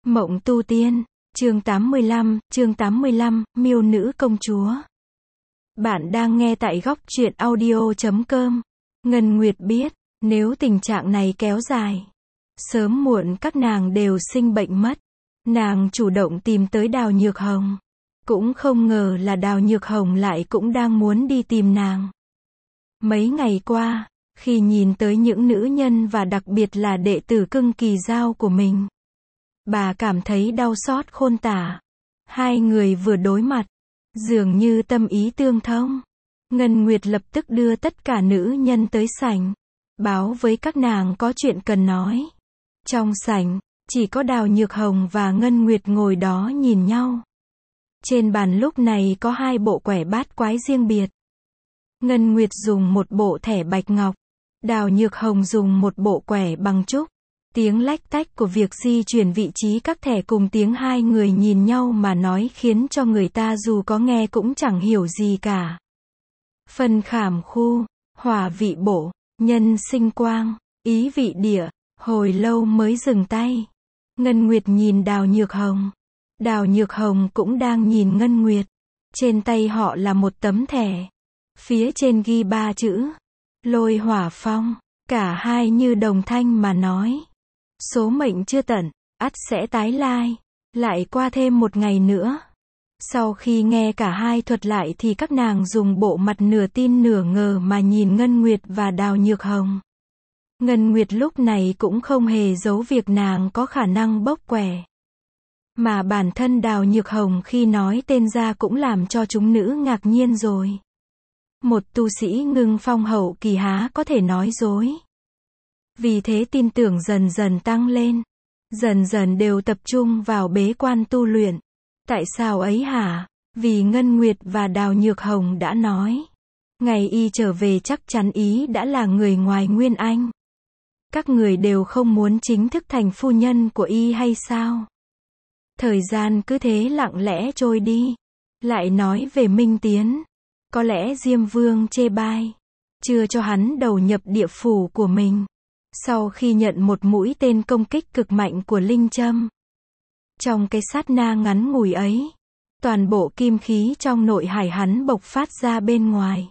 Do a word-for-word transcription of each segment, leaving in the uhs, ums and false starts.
Mộng tu tiên, chương tám mươi lăm, chương tám mươi lăm, miêu nữ công chúa. Bạn đang nghe tại góc truyện audio chấm com. Ngân Nguyệt biết, nếu tình trạng này kéo dài, sớm muộn các nàng đều sinh bệnh mất. Nàng chủ động tìm tới Đào Nhược Hồng. Cũng không ngờ là Đào Nhược Hồng lại cũng đang muốn đi tìm nàng. Mấy ngày qua, khi nhìn tới những nữ nhân và đặc biệt là đệ tử Cưng Kỳ Giao của mình, bà cảm thấy đau xót khôn tả. Hai người vừa đối mặt, dường như tâm ý tương thông. Ngân Nguyệt lập tức đưa tất cả nữ nhân tới sảnh, báo với các nàng có chuyện cần nói. Trong sảnh, chỉ có Đào Nhược Hồng và Ngân Nguyệt ngồi đó nhìn nhau. Trên bàn lúc này có hai bộ quẻ bát quái riêng biệt. Ngân Nguyệt dùng một bộ thẻ bạch ngọc, Đào Nhược Hồng dùng một bộ quẻ bằng trúc. Tiếng lách tách của việc di chuyển vị trí các thẻ cùng tiếng hai người nhìn nhau mà nói khiến cho người ta dù có nghe cũng chẳng hiểu gì cả. Phần khảm khu, hỏa vị bổ, nhân sinh quang, ý vị địa, hồi lâu mới dừng tay. Ngân Nguyệt nhìn Đào Nhược Hồng. Đào Nhược Hồng cũng đang nhìn Ngân Nguyệt. Trên tay họ là một tấm thẻ. Phía trên ghi ba chữ. Lôi hỏa phong. Cả hai như đồng thanh mà nói. Số mệnh chưa tận, ắt sẽ tái lai. Lại qua thêm một ngày nữa. Sau khi nghe cả hai thuật lại thì các nàng dùng bộ mặt nửa tin nửa ngờ mà nhìn Ngân Nguyệt và Đào Nhược Hồng. Ngân Nguyệt lúc này cũng không hề giấu việc nàng có khả năng bốc quẻ. Mà bản thân Đào Nhược Hồng khi nói tên ra cũng làm cho chúng nữ ngạc nhiên rồi. Một tu sĩ ngưng phong hậu kỳ há có thể nói dối. Vì thế tin tưởng dần dần tăng lên. Dần dần đều tập trung vào bế quan tu luyện. Tại sao ấy hả? Vì Ngân Nguyệt và Đào Nhược Hồng đã nói. Ngày y trở về chắc chắn ý đã là người ngoài Nguyên Anh. Các người đều không muốn chính thức thành phu nhân của y hay sao? Thời gian cứ thế lặng lẽ trôi đi. Lại nói về Minh Tiến. Có lẽ Diêm Vương chê bai. Chưa cho hắn đầu nhập địa phủ của mình. Sau khi nhận một mũi tên công kích cực mạnh của Linh Châm. Trong cái sát na ngắn ngủi ấy, toàn bộ kim khí trong nội hải hắn bộc phát ra bên ngoài.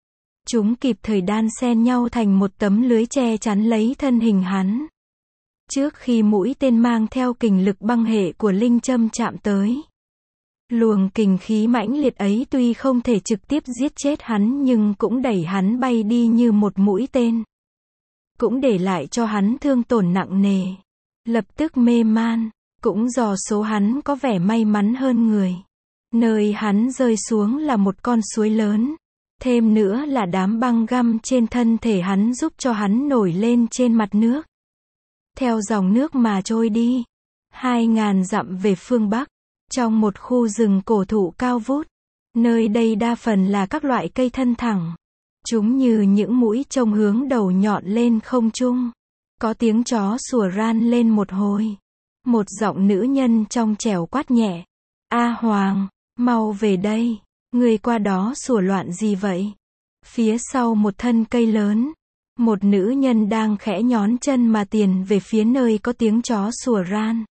Chúng kịp thời đan xen nhau thành một tấm lưới che chắn lấy thân hình hắn. Trước khi mũi tên mang theo kình lực băng hệ của Linh Châm chạm tới. Luồng kình khí mãnh liệt ấy tuy không thể trực tiếp giết chết hắn nhưng cũng đẩy hắn bay đi như một mũi tên. Cũng để lại cho hắn thương tổn nặng nề. Lập tức mê man. Cũng do số hắn có vẻ may mắn hơn người. Nơi hắn rơi xuống là một con suối lớn. Thêm nữa là đám băng găm trên thân thể hắn giúp cho hắn nổi lên trên mặt nước. Theo dòng nước mà trôi đi. Hai ngàn dặm về phương Bắc. Trong một khu rừng cổ thụ cao vút. Nơi đây đa phần là các loại cây thân thẳng. Chúng như những mũi trông hướng đầu nhọn lên không trung. Có tiếng chó sủa ran lên một hồi. Một giọng nữ nhân trong trẻo quát nhẹ. A Hoàng, mau về đây. Người qua đó sủa loạn gì vậy? Phía sau một thân cây lớn. Một nữ nhân đang khẽ nhón chân mà tiền về phía nơi có tiếng chó sủa ran.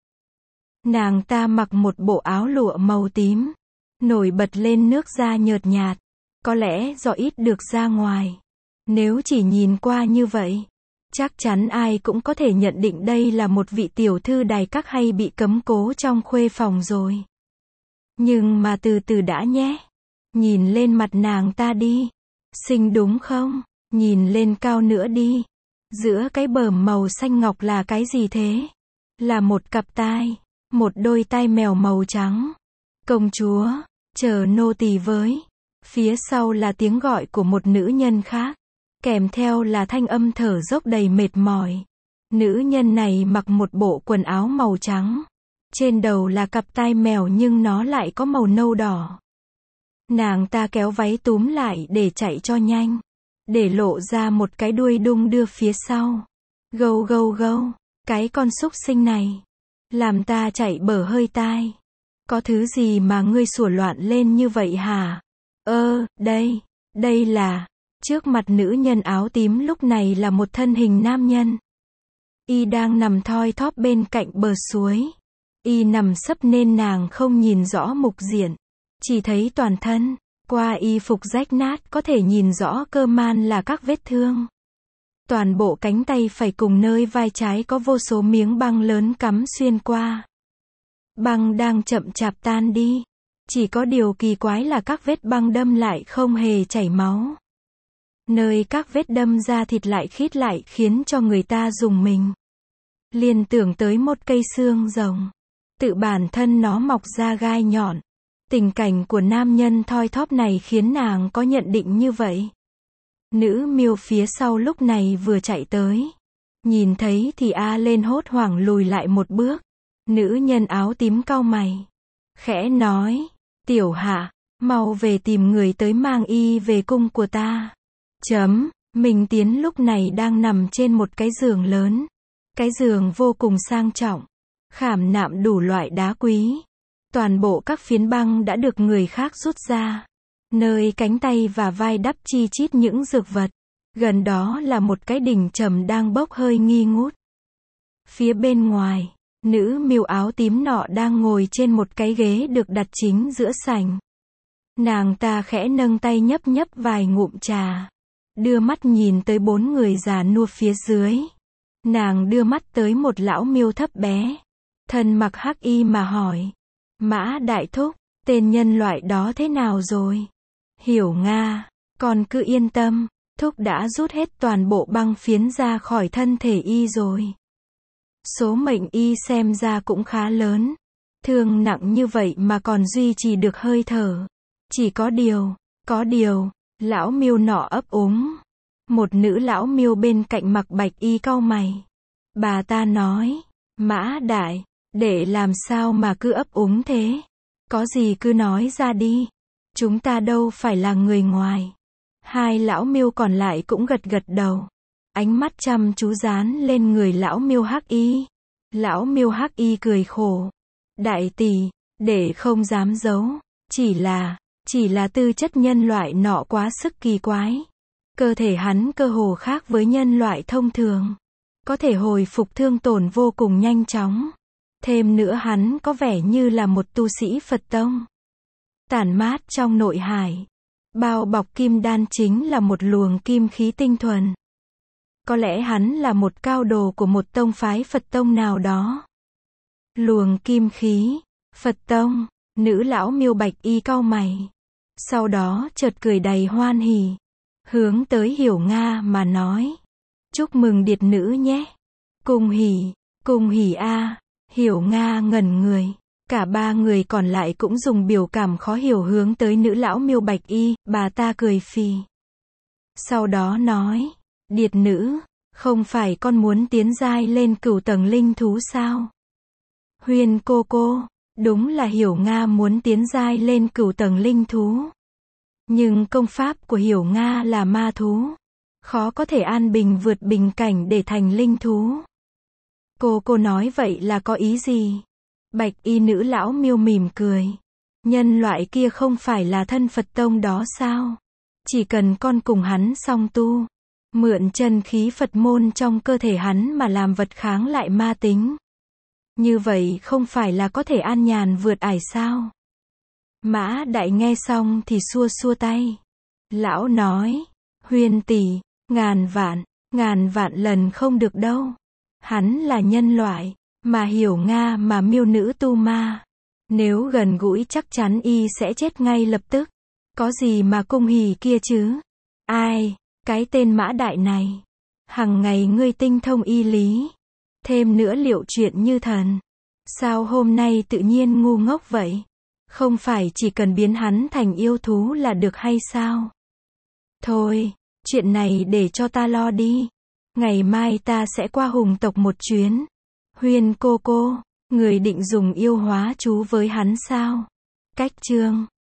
Nàng ta mặc một bộ áo lụa màu tím. Nổi bật lên nước da nhợt nhạt. Có lẽ do ít được ra ngoài. Nếu chỉ nhìn qua như vậy, chắc chắn ai cũng có thể nhận định đây là một vị tiểu thư đài các hay bị cấm cố trong khuê phòng rồi. Nhưng mà từ từ đã nhé. Nhìn lên mặt nàng ta đi. Xinh đúng không? Nhìn lên cao nữa đi. Giữa cái bờm màu xanh ngọc là cái gì thế? Là một cặp tai. Một đôi tai mèo màu trắng. Công chúa, chờ nô tỳ với. Phía sau là tiếng gọi của một nữ nhân khác. Kèm theo là thanh âm thở dốc đầy mệt mỏi. Nữ nhân này mặc một bộ quần áo màu trắng. Trên đầu là cặp tai mèo nhưng nó lại có màu nâu đỏ. Nàng ta kéo váy túm lại để chạy cho nhanh. Để lộ ra một cái đuôi đung đưa phía sau. Gâu gâu gâu. Cái con súc sinh này. Làm ta chạy bở hơi tai. Có thứ gì mà ngươi sủa loạn lên như vậy hả? Ơ, đây. Đây là... Trước mặt nữ nhân áo tím lúc này là một thân hình nam nhân. Y đang nằm thoi thóp bên cạnh bờ suối. Y nằm sấp nên nàng không nhìn rõ mục diện, chỉ thấy toàn thân, qua y phục rách nát có thể nhìn rõ cơ man là các vết thương. Toàn bộ cánh tay phải cùng nơi vai trái có vô số miếng băng lớn cắm xuyên qua. Băng đang chậm chạp tan đi. Chỉ có điều kỳ quái là các vết băng đâm lại không hề chảy máu. Nơi các vết đâm ra thịt lại khít lại khiến cho người ta rùng mình. Liên tưởng tới một cây xương rồng. Tự bản thân nó mọc ra gai nhọn. Tình cảnh của nam nhân thoi thóp này khiến nàng có nhận định như vậy. Nữ miêu phía sau lúc này vừa chạy tới. Nhìn thấy thì a lên hốt hoảng lùi lại một bước. Nữ nhân áo tím cau mày. Khẽ nói, tiểu hạ, mau về tìm người tới mang y về cung của ta. Chấm, Minh Tiến lúc này đang nằm trên một cái giường lớn. Cái giường vô cùng sang trọng. Khảm nạm đủ loại đá quý. Toàn bộ các phiến băng đã được người khác rút ra. Nơi cánh tay và vai đắp chi chít những dược vật. Gần đó là một cái đỉnh trầm đang bốc hơi nghi ngút. Phía bên ngoài, nữ miêu áo tím nọ đang ngồi trên một cái ghế được đặt chính giữa sảnh. Nàng ta khẽ nâng tay nhấp nhấp vài ngụm trà. Đưa mắt nhìn tới bốn người già nua phía dưới. Nàng đưa mắt tới một lão miêu thấp bé. Thân mặc hắc y mà hỏi. Mã đại thúc, tên nhân loại đó thế nào rồi? Hiểu Nga, con cứ yên tâm, thúc đã rút hết toàn bộ băng phiến ra khỏi thân thể y rồi. Số mệnh y xem ra cũng khá lớn. Thương nặng như vậy mà còn duy trì được hơi thở. Chỉ có điều, có điều, lão miêu nọ ấp úng. Một nữ lão miêu bên cạnh mặc bạch y cau mày. Bà ta nói, Mã đại, để làm sao mà cứ ấp úng thế? Có gì cứ nói ra đi. Chúng ta đâu phải là người ngoài. Hai lão miêu còn lại cũng gật gật đầu. Ánh mắt chăm chú dán lên người lão miêu hắc y. Lão miêu hắc y cười khổ. Đại tỷ, để không dám giấu. Chỉ là, chỉ là tư chất nhân loại nọ quá sức kỳ quái. Cơ thể hắn cơ hồ khác với nhân loại thông thường. Có thể hồi phục thương tổn vô cùng nhanh chóng. Thêm nữa hắn có vẻ như là một tu sĩ Phật tông. Tản mát trong nội hải. Bao bọc kim đan chính là một luồng kim khí tinh thuần. Có lẽ hắn là một cao đồ của một tông phái Phật tông nào đó. Luồng kim khí, Phật tông, nữ lão miêu bạch y cau mày. Sau đó chợt cười đầy hoan hỉ. Hướng tới Hiểu Nga mà nói. Chúc mừng điệt nữ nhé. Cùng hỉ, cùng hỉ a. Hiểu Nga ngẩn người. Cả ba người còn lại cũng dùng biểu cảm khó hiểu hướng tới nữ lão miêu bạch y. Bà ta cười phì. Sau đó nói. Điệt nữ, không phải con muốn tiến giai lên cửu tầng linh thú sao? Huyền cô cô, đúng là Hiểu Nga muốn tiến giai lên cửu tầng linh thú. Nhưng công pháp của Hiểu Nga là ma thú. Khó có thể an bình vượt bình cảnh để thành linh thú. Cô cô nói vậy là có ý gì? Bạch y nữ lão miêu mỉm cười. Nhân loại kia không phải là thân Phật tông đó sao? Chỉ cần con cùng hắn song tu. Mượn chân khí Phật môn trong cơ thể hắn mà làm vật kháng lại ma tính. Như vậy không phải là có thể an nhàn vượt ải sao? Mã đại nghe xong thì xua xua tay. Lão nói. Huyền tỷ, ngàn vạn, ngàn vạn lần không được đâu. Hắn là nhân loại, mà Hiểu Nga mà miêu nữ tu ma. Nếu gần gũi chắc chắn y sẽ chết ngay lập tức. Có gì mà cung hỉ kia chứ? Ai, cái tên Mã đại này. Hằng ngày ngươi tinh thông y lý. Thêm nữa liệu chuyện như thần. Sao hôm nay tự nhiên ngu ngốc vậy? Không phải chỉ cần biến hắn thành yêu thú là được hay sao? Thôi, chuyện này để cho ta lo đi. Ngày mai ta sẽ qua hùng tộc một chuyến. Huyền cô cô, người định dùng yêu hóa chú với hắn sao? Cách chương